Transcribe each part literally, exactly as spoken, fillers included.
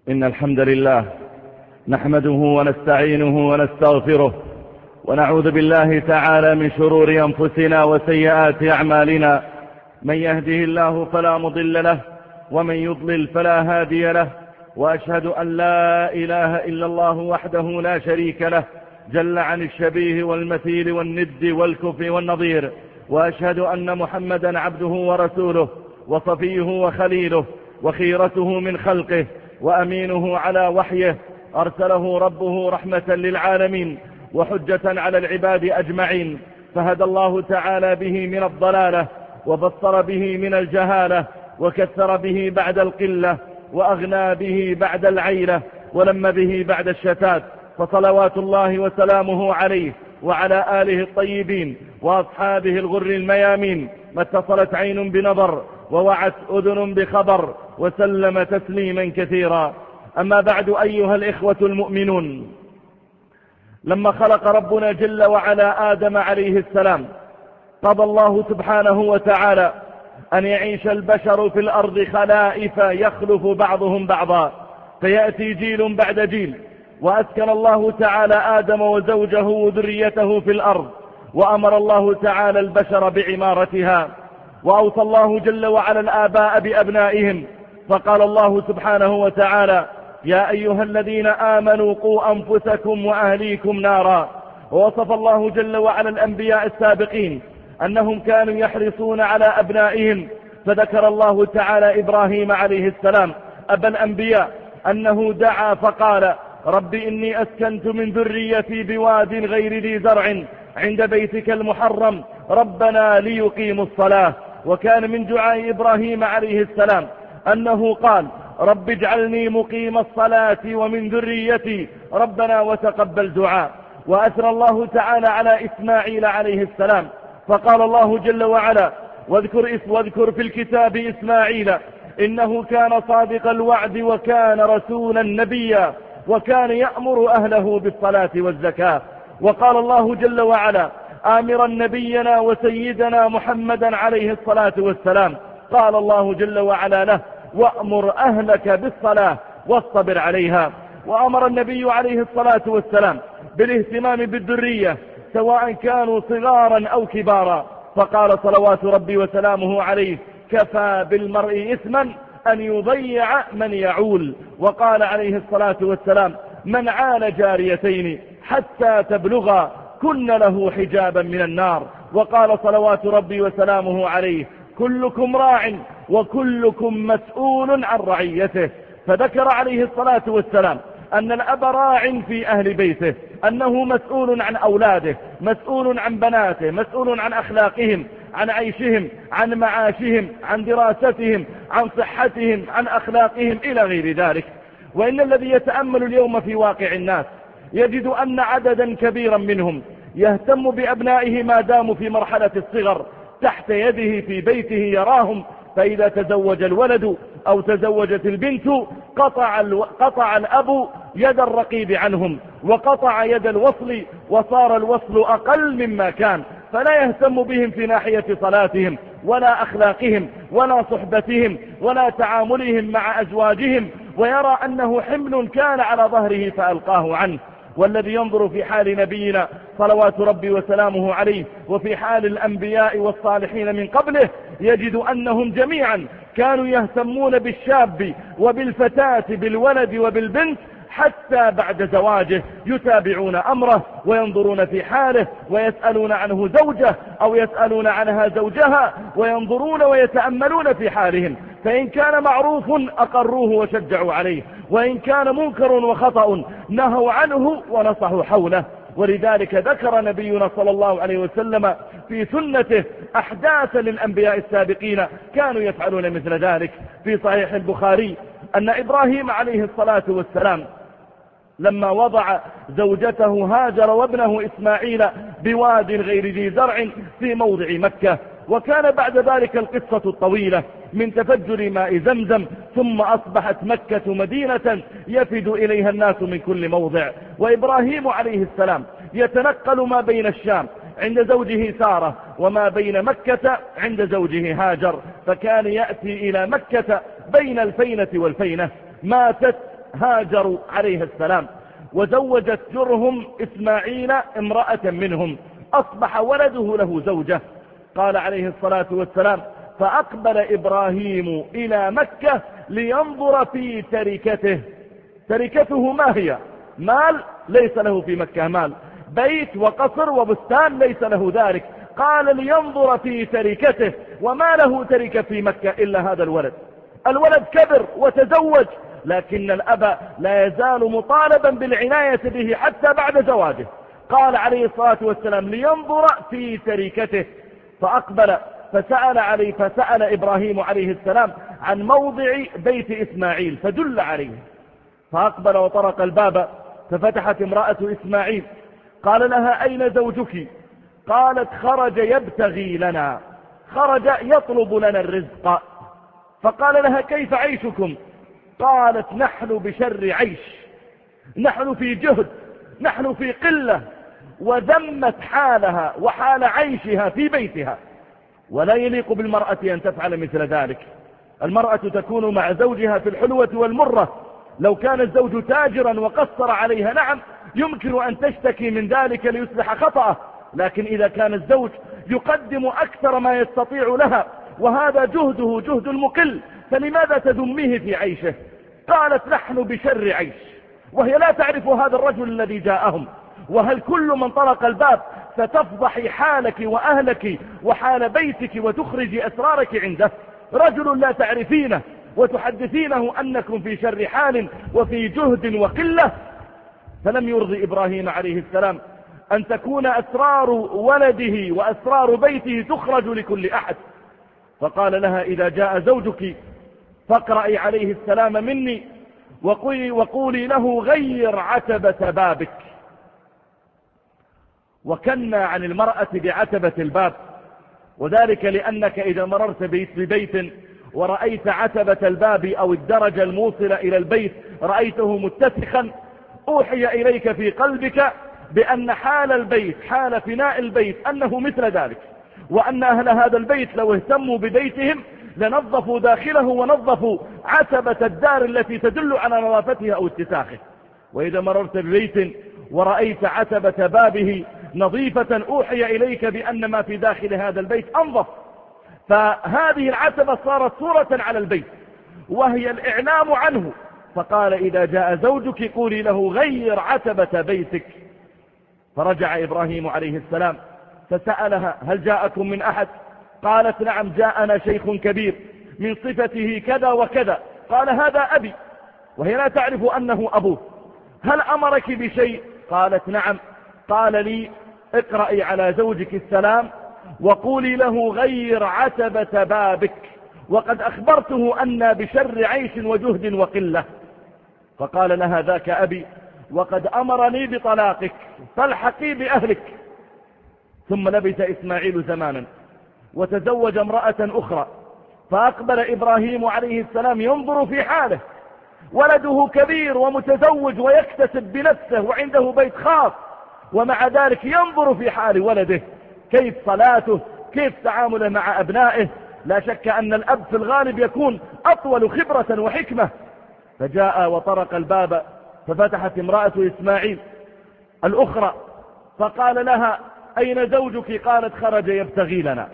إن الحمد لله نحمده ونستعينه ونستغفره ونعوذ بالله تعالى من شرور أنفسنا وسيئات أعمالنا. من يهده الله فلا مضل له ومن يضلل فلا هادي له، وأشهد أن لا إله إلا الله وحده لا شريك له جل عن الشبيه والمثيل والند والكف والنظير، وأشهد أن محمدا عبده ورسوله وصفيه وخليله وخيرته من خلقه وأمينه على وحيه، أرسله ربه رحمة للعالمين وحجة على العباد أجمعين، فهدى الله تعالى به من الضلالة وبصر به من الجهالة وكثر به بعد القلة وأغنى به بعد العيلة ولم به بعد الشتات، فصلوات الله وسلامه عليه وعلى آله الطيبين وأصحابه الغر الميامين، ما اتصلت عين بنظر ووعت أذن بخبر وسلم تسليما كثيرا. أما بعد أيها الإخوة المؤمنون، لما خلق ربنا جل وعلا آدم عليه السلام قضى الله سبحانه وتعالى أن يعيش البشر في الأرض خلائف يخلف بعضهم بعضا، فيأتي جيل بعد جيل، وأسكن الله تعالى آدم وزوجه وذريته في الأرض، وأمر الله تعالى البشر بعمارتها، وأوصى الله جل وعلا الآباء بأبنائهم، فقال الله سبحانه وتعالى: يا أيها الذين آمنوا قوا أنفسكم وأهليكم نارا. ووصف الله جل وعلا الأنبياء السابقين أنهم كانوا يحرصون على أبنائهم، فذكر الله تعالى إبراهيم عليه السلام أبا الأنبياء أنه دعا فقال: رب إني أسكنت من ذريتي بواد غير ذي زرع عند بيتك المحرم ربنا ليقيموا الصلاة. وكان من دعاء إبراهيم عليه السلام أنه قال: رب اجعلني مقيم الصلاة ومن ذريتي ربنا وتقبل دعاء. وأثنى الله تعالى على إسماعيل عليه السلام، فقال الله جل وعلا: واذكر, واذكر في الكتاب إسماعيل إنه كان صادق الوعد وكان رسولا نبيا وكان يأمر أهله بالصلاة والزكاة. وقال الله جل وعلا آمرا نبينا وسيدنا محمدا عليه الصلاة والسلام، قال الله جل وعلا له: وأمر أهلك بالصلاة واصطبر عليها. وأمر النبي عليه الصلاة والسلام بالاهتمام بالذرية سواء كانوا صغارا أو كبارا، فقال صلوات ربي وسلامه عليه: كفى بالمرء إثما أن يضيع من يعول. وقال عليه الصلاة والسلام: من عال جاريتين حتى تبلغا كن له حجابا من النار. وقال صلوات ربي وسلامه عليه: كلكم راع وكلكم مسؤول عن رعيته. فذكر عليه الصلاة والسلام أن الأب راع في أهل بيته، أنه مسؤول عن أولاده، مسؤول عن بناته، مسؤول عن أخلاقهم، عن عيشهم، عن معاشهم، عن دراستهم، عن صحتهم، عن أخلاقهم إلى غير ذلك. وإن الذي يتأمل اليوم في واقع الناس يجد أن عددا كبيرا منهم يهتم بأبنائه ما داموا في مرحلة الصغر تحت يده في بيته يراهم، فإذا تزوج الولد أو تزوجت البنت قطع, قطع الأب يد الرقيب عنهم وقطع يد الوصل، وصار الوصل أقل مما كان، فلا يهتم بهم في ناحية صلاتهم ولا أخلاقهم ولا صحبتهم ولا تعاملهم مع أزواجهم، ويرى أنه حمل كان على ظهره فألقاه عنه. والذي ينظر في حال نبينا صلوات ربي وسلامه عليه وفي حال الأنبياء والصالحين من قبله يجد أنهم جميعا كانوا يهتمون بالشاب وبالفتاة بالولد وبالبنت حتى بعد زواجه، يتابعون أمره وينظرون في حاله ويسألون عنه زوجه أو يسألون عنها زوجها، وينظرون ويتأملون في حالهم، فإن كان معروف أقروه وشجعوا عليه، وإن كان منكر وخطأ نهوا عنه ونصحوا حوله. ولذلك ذكر نبينا صلى الله عليه وسلم في سنته أحداثا للأنبياء السابقين كانوا يفعلون مثل ذلك. في صحيح البخاري أن إبراهيم عليه الصلاة والسلام لما وضع زوجته هاجر وابنه إسماعيل بواد غير ذي زرع في موضع مكة، وكان بعد ذلك القصة الطويلة من تفجر ماء زمزم، ثم أصبحت مكة مدينة يفد إليها الناس من كل موضع، وإبراهيم عليه السلام يتنقل ما بين الشام عند زوجه سارة وما بين مكة عند زوجه هاجر، فكان يأتي إلى مكة بين الفينة والفينة. ماتت هاجر عليه السلام، وزوجت جرهم إسماعيل امرأة منهم، أصبح ولده له زوجة. قال عليه الصلاة والسلام: فأقبل إبراهيم إلى مكة لينظر في تركته. تركته ما هي؟ مال ليس له في مكة مال، بيت وقصر وبستان ليس له ذلك. قال لينظر في تركته، وما له تركة في مكة إلا هذا الولد. الولد كبر وتزوج، لكن الأب لا يزال مطالبا بالعناية به حتى بعد زواجه. قال عليه الصلاة والسلام: لينظر في تركته. فأقبل فسأل عليه فسأل إبراهيم عليه السلام عن موضع بيت إسماعيل فدل عليه. فأقبل وطرق الباب، ففتحت امرأة إسماعيل. قال لها: أين زوجك؟ قالت: خرج يبتغي لنا، خرج يطلب لنا الرزق. فقال لها: كيف عيشكم؟ قالت: نحن بشر عيش، نحن في جهد، نحن في قلة. وذمت حالها وحال عيشها في بيتها، ولا يليق بالمرأة أن تفعل مثل ذلك. المرأة تكون مع زوجها في الحلوة والمرة. لو كان الزوج تاجرا وقصر عليها، نعم يمكن أن تشتكي من ذلك ليصلح خطأه، لكن إذا كان الزوج يقدم أكثر ما يستطيع لها وهذا جهده جهد المقل، فلماذا تذميه في عيشه؟ قالت: نحن بشر عيش، وهي لا تعرف هذا الرجل الذي جاءهم. وهل كل من طرق الباب ستفضحي حالك وأهلك وحال بيتك وتخرجي أسرارك عنده؟ رجل لا تعرفينه وتحدثينه أنكم في شر حال وفي جهد وقلة. فلم يرضي إبراهيم عليه السلام أن تكون أسرار ولده وأسرار بيته تخرج لكل أحد. فقال لها: إذا جاء زوجك فاقرأي عليه السلام مني وقولي, وقولي له: غير عتبة بابك. وكنا عن المرأة بعتبة الباب، وذلك لأنك إذا مررت ببيت ورأيت عتبة الباب أو الدرجة الموصلة إلى البيت رأيته متسخا، أوحي إليك في قلبك بأن حال البيت، حال فناء البيت، أنه مثل ذلك، وأن أهل هذا البيت لو اهتموا ببيتهم لنظفوا داخله ونظفوا عتبة الدار التي تدل على نظافتها أو اتساخه. وإذا مررت ببيت ورأيت عتبة بابه نظيفة، أوحي إليك بأن ما في داخل هذا البيت أنظف. فهذه العتبة صارت صورة على البيت وهي الإعلام عنه. فقال: إذا جاء زوجك قولي له: غير عتبة بيتك. فرجع إبراهيم عليه السلام فسألها: هل جاءكم من أحد؟ قالت: نعم، جاءنا شيخ كبير من صفته كذا وكذا. قال: هذا أبي، وهي لا تعرف أنه أبوه. هل أمرك بشيء؟ قالت: نعم. قال لي: اقرأي على زوجك السلام وقولي له: غير عتبة بابك، وقد أخبرته أن بشر عيش وجهد وقلة. فقال لها: ذاك أبي، وقد أمرني بطلاقك، فالحقي بأهلك. ثم لبث إسماعيل زمانا وتزوج امرأة أخرى. فأقبل إبراهيم عليه السلام ينظر في حاله، ولده كبير ومتزوج ويكتسب بنفسه وعنده بيت خاص، ومع ذلك ينظر في حال ولده، كيف صلاته، كيف تعامله مع أبنائه. لا شك أن الأب في الغالب يكون أطول خبرة وحكمة. فجاء وطرق الباب، ففتحت امرأة إسماعيل الأخرى، فقال لها: أين زوجك؟ قالت: خرج يبتغي لنا.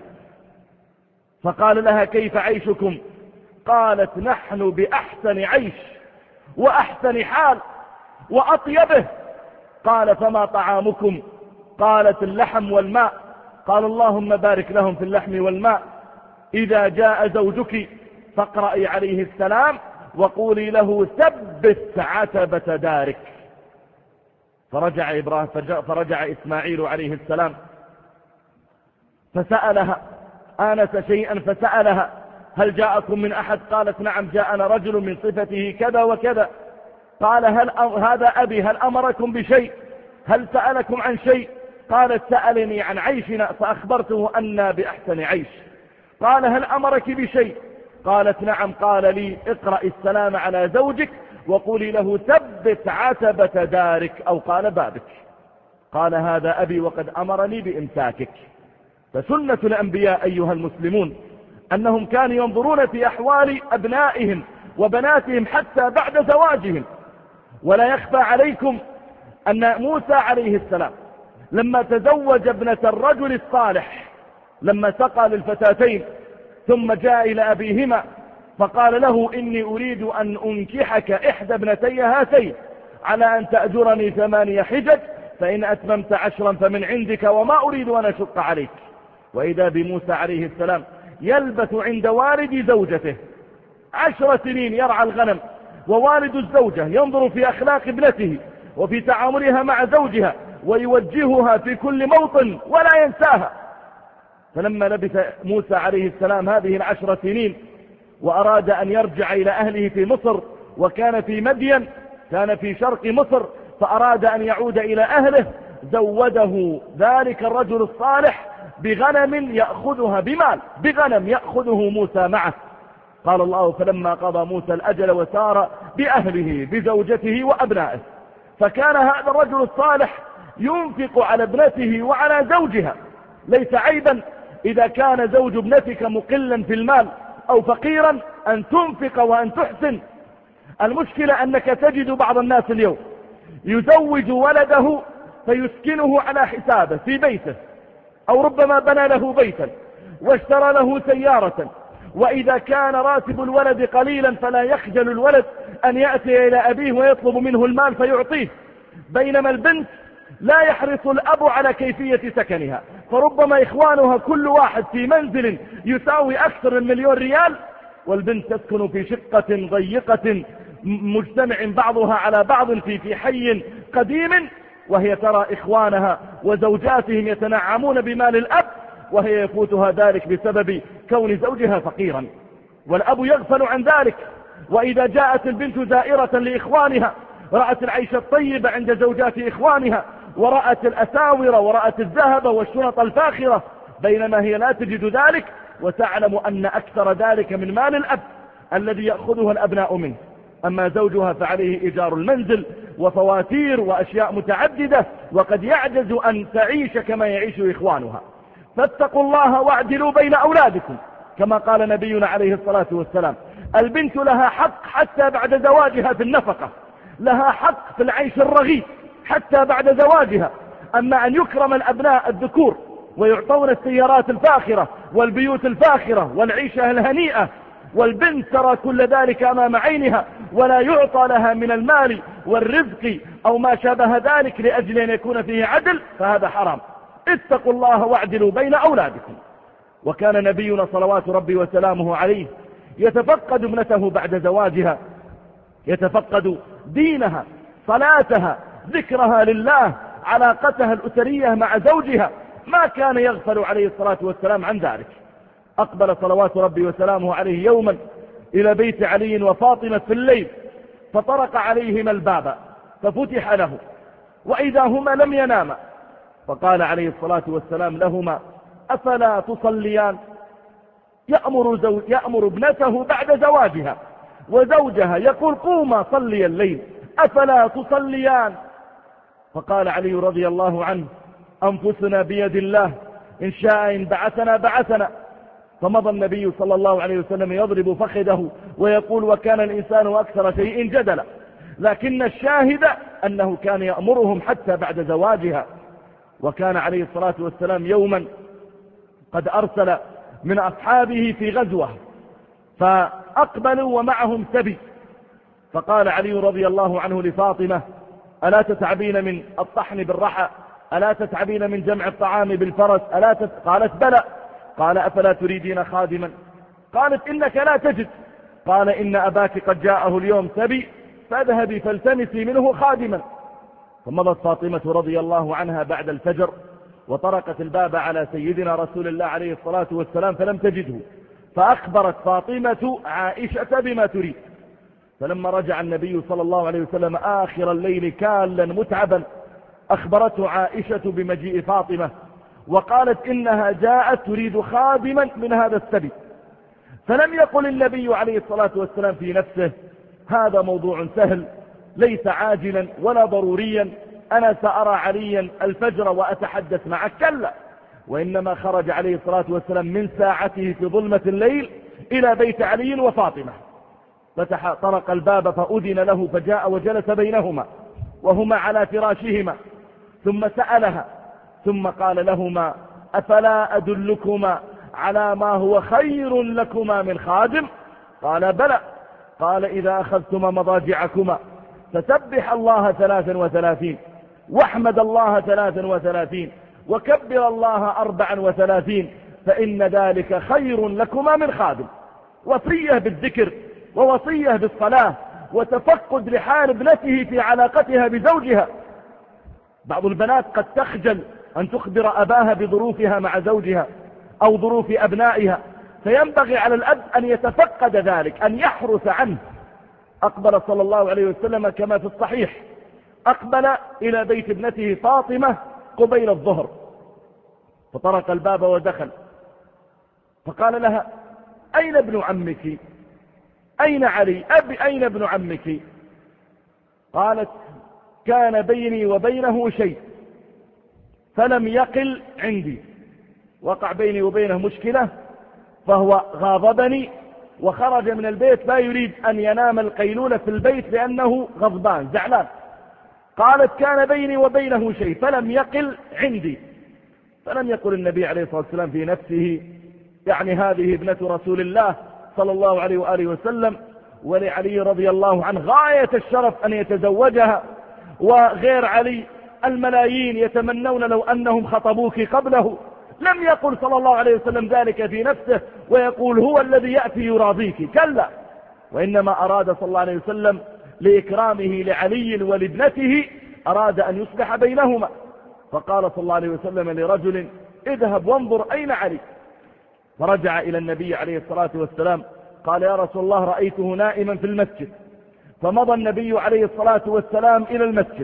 فقال لها: كيف عيشكم؟ قالت: نحن بأحسن عيش وأحسن حال وأطيبه. قال: فما طعامكم؟ قالت: اللحم والماء. قال: اللهم بارك لهم في اللحم والماء. إذا جاء زوجك فاقرأي عليه السلام وقولي له: ثبت عتبة دارك. فرجع إبراهيم فرجع إسماعيل عليه السلام فسألها، آنس شيئا فسألها: هل جاءكم من أحد؟ قالت: نعم، جاءنا رجل من صفته كذا وكذا. قال: هل هذا أبي، هل أمركم بشيء؟ هل سألكم عن شيء؟ قالت: سألني عن عيشنا فأخبرته أن بأحسن عيش. قال: هل أمرك بشيء؟ قالت: نعم. قال لي: اقرأ السلام على زوجك وقولي له: ثبت عتبة دارك، أو قال بابك. قال: هذا أبي، وقد أمرني بإمساكك. فسنة الأنبياء أيها المسلمون أنهم كانوا ينظرون في أحوال أبنائهم وبناتهم حتى بعد زواجهم، ولا يخفى عليكم أن موسى عليه السلام لما تزوج ابنة الرجل الصالح، لما سقى للفتاتين ثم جاء إلى أبيهما فقال له إني أريد أن أنكحك إحدى ابنتي هاتين على أن تأجرني ثمانية حجج، فإن أتممت عشرا فمن عندك وما أريد أن أشق عليك. وإذا بموسى عليه السلام يلبث عند والد زوجته عشر سنين يرعى الغنم، ووالد الزوجة ينظر في أخلاق ابنته وفي تعاملها مع زوجها ويوجهها في كل موطن ولا ينساها. فلما لبث موسى عليه السلام هذه العشر سنين وأراد أن يرجع إلى أهله في مصر، وكان في مدين، كان في شرق مصر، فأراد أن يعود إلى أهله، زوده ذلك الرجل الصالح بغنم يأخذها بمال، بغنم يأخذه موسى معه. قال الله: فلما قضى موسى الأجل وسار بأهله بزوجته وأبنائه. فكان هذا الرجل الصالح ينفق على ابنته وعلى زوجها. ليس عيبا إذا كان زوج ابنتك مقلا في المال أو فقيرا أن تنفق وأن تحسن. المشكلة أنك تجد بعض الناس اليوم يزوج ولده فيسكنه على حسابه في بيته، أو ربما بنى له بيتا واشترى له سيارة، وإذا كان راتب الولد قليلا فلا يخجل الولد أن يأتي إلى أبيه ويطلب منه المال فيعطيه، بينما البنت لا يحرص الأب على كيفية سكنها، فربما إخوانها كل واحد في منزل يساوي أكثر من مليون ريال، والبنت تسكن في شقة ضيقة مجتمع بعضها على بعض في في حي قديم، وهي ترى إخوانها وزوجاتهم يتنعمون بمال الأب، وهي يفوتها ذلك بسبب كون زوجها فقيرا، والأب يغفل عن ذلك. وإذا جاءت البنت زائرة لإخوانها رأت العيش الطيب عند زوجات إخوانها، ورأت الأساور ورأت الذهب والشنط الفاخرة، بينما هي لا تجد ذلك، وتعلم أن أكثر ذلك من مال الأب الذي يأخذها الأبناء منه. أما زوجها فعليه إيجار المنزل وفواتير وأشياء متعددة، وقد يعجز أن تعيش كما يعيش إخوانها. فاتقوا الله واعدلوا بين أولادكم، كما قال نبينا عليه الصلاة والسلام: البنت لها حق حتى بعد زواجها في النفقة، لها حق في العيش الرغيد حتى بعد زواجها. أما أن يكرم الأبناء الذكور ويعطون السيارات الفاخرة والبيوت الفاخرة والعيشة الهنيئة، والبنت ترى كل ذلك أمام عينها ولا يعطى لها من المال والرزق أو ما شابه ذلك لأجل أن يكون فيه عدل، فهذا حرام. اتقوا الله واعدلوا بين أولادكم. وكان نبينا صلوات ربي وسلامه عليه يتفقد ابنته بعد زواجها، يتفقد دينها، صلاتها، ذكرها لله، علاقتها الأسرية مع زوجها، ما كان يغفل عليه الصلاة والسلام عن ذلك. أقبل صلوات ربي وسلامه عليه يوما إلى بيت علي وفاطمة في الليل، فطرق عليهما الباب ففتح له، وإذا هما لم يناما، فقال عليه الصلاة والسلام لهما: أفلا تصليان؟ يأمر, زو... يأمر ابنته بعد زواجها، وزوجها يقول: قوما صلي الليل، أفلا تصليان؟ فقال علي رضي الله عنه: أنفسنا بيد الله، إن شاء إن بعثنا بعثنا. فمضى النبي صلى الله عليه وسلم يضرب فخذه ويقول: وكان الإنسان أكثر شيء جدلا. لكن الشاهد أنه كان يأمرهم حتى بعد زواجها. وكان عليه الصلاة والسلام يوما قد أرسل من أصحابه في غزوة، فأقبلوا ومعهم سبي، فقال علي رضي الله عنه لفاطمة: ألا تتعبين من الطحن بالرحى؟ ألا تتعبين من جمع الطعام بالفرس؟ ألا تت... قالت: بلى. قال: أفلا تريدين خادما؟ قالت: إنك لا تجد. قال: إن أباك قد جاءه اليوم سبي، فاذهبي فالتمسي منه خادما. فمضت فاطمة رضي الله عنها بعد الفجر وطرقت الباب على سيدنا رسول الله عليه الصلاة والسلام فلم تجده، فأخبرت فاطمة عائشة بما تريد. فلما رجع النبي صلى الله عليه وسلم آخر الليل كالا متعبا، أخبرته عائشة بمجيء فاطمة، وقالت: إنها جاءت تريد خادما من هذا السبي. فلم يقل النبي عليه الصلاة والسلام في نفسه: هذا موضوع سهل ليس عاجلا ولا ضروريا، أنا سأرى عليا الفجر وأتحدث معك. كلا، وإنما خرج عليه الصلاة والسلام من ساعته في ظلمة الليل إلى بيت علي وفاطمة، فتح طرق الباب فأذن له فجاء وجلس بينهما وهما على فراشهما، ثم سألها ثم قال لهما: أفلا أدلكما على ما هو خير لكما من خادم؟ قال: بلى. قال: إذا أخذتما مضاجعكما فسبح الله ثلاثا وثلاثين، واحمد الله ثلاثا وثلاثين، وكبر الله أربعا وثلاثين، فإن ذلك خير لكما من خادم. وصية بالذكر ووصية بالصلاة وتفقد لحال ابنته في علاقتها بزوجها. بعض البنات قد تخجل أن تخبر أباها بظروفها مع زوجها أو ظروف أبنائها، فينبغي على الأب أن يتفقد ذلك، أن يحرص عنه. أقبل صلى الله عليه وسلم كما في الصحيح، أقبل إلى بيت ابنته فاطمة قبيل الظهر، فطرق الباب ودخل، فقال لها: أين ابن عمك؟ أين علي؟ أبي أين ابن عمك؟ قالت: كان بيني وبينه شيء فلم يقل عندي، وقع بيني وبينه مشكلة فهو غاضبني وخرج من البيت لا يريد أن ينام القيلولة في البيت لأنه غضبان زعلان. قالت: كان بيني وبينه شيء فلم يقل عندي. فلم يقل النبي عليه الصلاة والسلام في نفسه يعني هذه ابنة رسول الله صلى الله عليه وآله وسلم، ولعلي رضي الله عنه غاية الشرف أن يتزوجها، وغير علي الملايين يتمنون لو أنهم خطبوك قبله. لم يقل صلى الله عليه وسلم ذلك في نفسه ويقول هو الذي يأتي يراضيك، كلا، وإنما أراد صلى الله عليه وسلم لإكرامه لعلي ولابنته أراد أن يصلح بينهما، فقال صلى الله عليه وسلم لرجل: اذهب وانظر أين علي. فرجع إلى النبي عليه الصلاة والسلام قال: يا رسول الله رأيته نائما في المسجد. فمضى النبي عليه الصلاة والسلام إلى المسجد،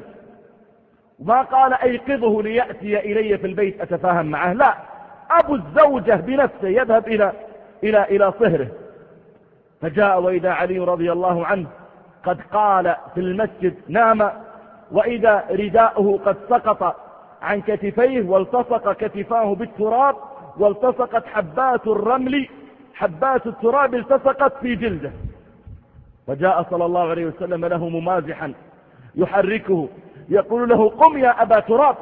ما قال أيقظه ليأتي إلي في البيت أتفاهم معه، لا، أبو الزوجة بنفسه يذهب إلى إلى إلى صهره. فجاء وإذا علي رضي الله عنه قد قال في المسجد نام، وإذا رداؤه قد سقط عن كتفيه والتصق كتفاه بالتراب، والتصقت حبات الرمل حبات التراب التصقت في جلده. فجاء صلى الله عليه وسلم له ممازحا يحركه يقول له: قم يا أبا تراب،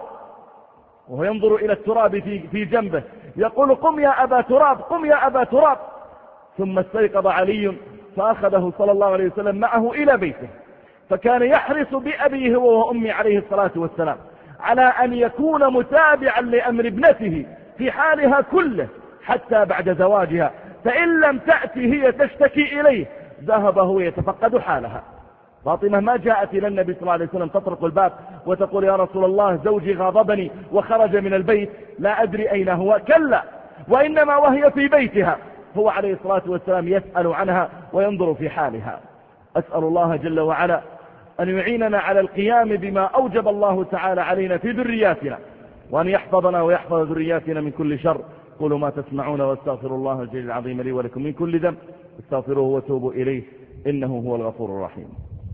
وهو ينظر إلى التراب في, في جنبه يقول: قم يا أبا تراب، قم يا أبا تراب. ثم استيقظ علي فأخذه صلى الله عليه وسلم معه إلى بيته، فكان يحرص بأبيه وأمي عليه الصلاة والسلام على أن يكون متابعا لأمر ابنته في حالها كله حتى بعد زواجها، فإن لم تأتي هي تشتكي إليه ذهب هو يتفقد حالها. فاطمة ما جاءت إلى النبي صلى الله عليه وسلم تطرق الباب وتقول: يا رسول الله زوجي غاضبني وخرج من البيت لا أدري أين هو، كلا، وإنما وهي في بيتها هو عليه الصلاة والسلام يسأل عنها وينظر في حالها. أسأل الله جل وعلا أن يعيننا على القيام بما أوجب الله تعالى علينا في ذرياتنا، وأن يحفظنا ويحفظ ذرياتنا من كل شر. قولوا ما تسمعون واستغفر الله الجليل العظيم لي ولكم من كل ذنب، استغفروه وتوبوا إليه إنه هو الغفور الرحيم.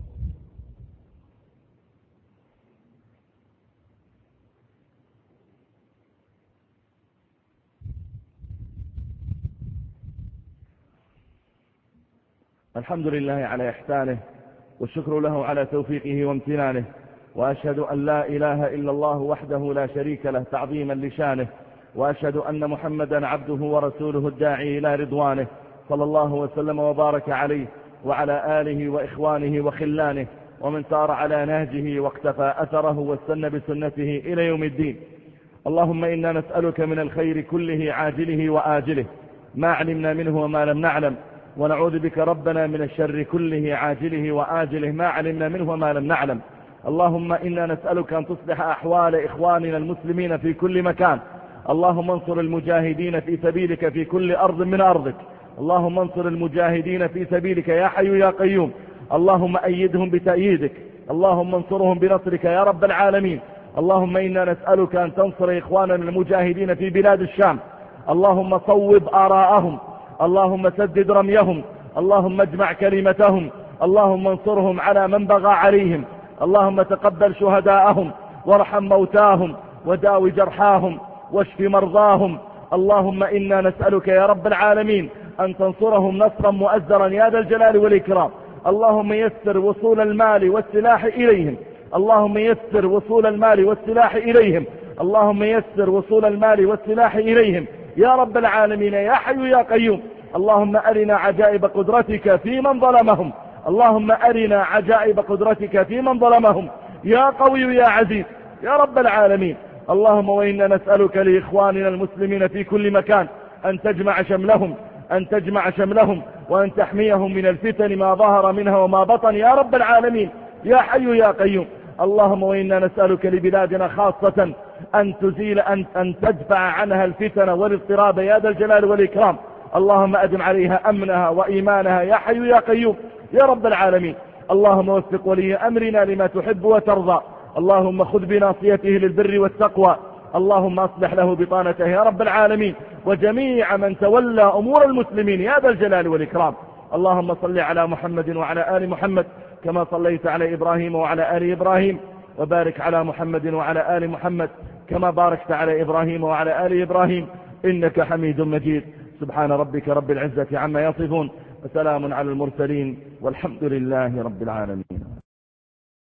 الحمد لله على إحسانه، والشكر له على توفيقه وامتنانه، وأشهد أن لا إله إلا الله وحده لا شريك له تعظيما لشانه، وأشهد أن محمدا عبده ورسوله الداعي إلى رضوانه، صلى الله وسلم وبارك عليه وعلى آله وإخوانه وخلانه ومن سار على نهجه واقتفى أثره واستنى بسنته إلى يوم الدين. اللهم إنا نسألك من الخير كله عاجله وآجله ما علمنا منه وما لم نعلم، ونعوذ بك ربنا من الشر كله عاجله وآجله ما علمنا منه وما لم نعلم. اللهم إنا نسألك أن تصلح أحوال إخواننا المسلمين في كل مكان. اللهم انصر المجاهدين في سبيلك في كل أرض من أرضك. اللهم انصر المجاهدين في سبيلك يا حي يا قيوم. اللهم أيدهم بتأييدك، اللهم انصرهم بنصرك يا رب العالمين. اللهم إنا نسألك أن تنصر إخواننا المجاهدين في بلاد الشام. اللهم صوب آراءهم، اللهم سدد رميهم، اللهم اجمع كلمتهم، اللهم انصرهم على من بغى عليهم. اللهم تقبل شهداءهم وارحم موتاهم وداو جرحاهم واشف مرضاهم. اللهم إنا نسألك يا رب العالمين أن تنصرهم نصرا مؤزرا يا ذا الجلال والإكرام. اللهم يسر وصول المال والسلاح إليهم اللهم يسر وصول المال والسلاح إليهم اللهم يسر وصول المال والسلاح إليهم يا رب العالمين يا حي يا قيوم. اللهم أرنا عجائب قدرتك في من ظلمهم اللهم أرنا عجائب قدرتك في من ظلمهم يا قوي يا عزيز يا رب العالمين. اللهم وإنا نسألك لإخواننا المسلمين في كل مكان أن تجمع شملهم أن تجمع شملهم وأن تحميهم من الفتن ما ظهر منها وما بطن يا رب العالمين يا حي يا قيوم. اللهم وإنا نسألك لبلادنا خاصة أن تزيل أن, أن تدفع عنها الفتن والاضطراب يا ذا الجلال والإكرام. اللهم أدم عليها أمنها وإيمانها يا حي يا قيوم يا رب العالمين. اللهم وفق ولي أمرنا لما تحب وترضى. اللهم خذ بناصيته للبر والتقوى. اللهم أصلح له بطانته يا رب العالمين وجميع من تولى أمور المسلمين يا ذا الجلال والإكرام. اللهم صل على محمد وعلى آل محمد كما صليت على إبراهيم وعلى آل إبراهيم وبارك على محمد وعلى آل محمد كما باركت على إبراهيم وعلى آل إبراهيم إنك حميد مجيد. سبحان ربك رب العزة عما يصفون وسلام على المرسلين والحمد لله رب العالمين.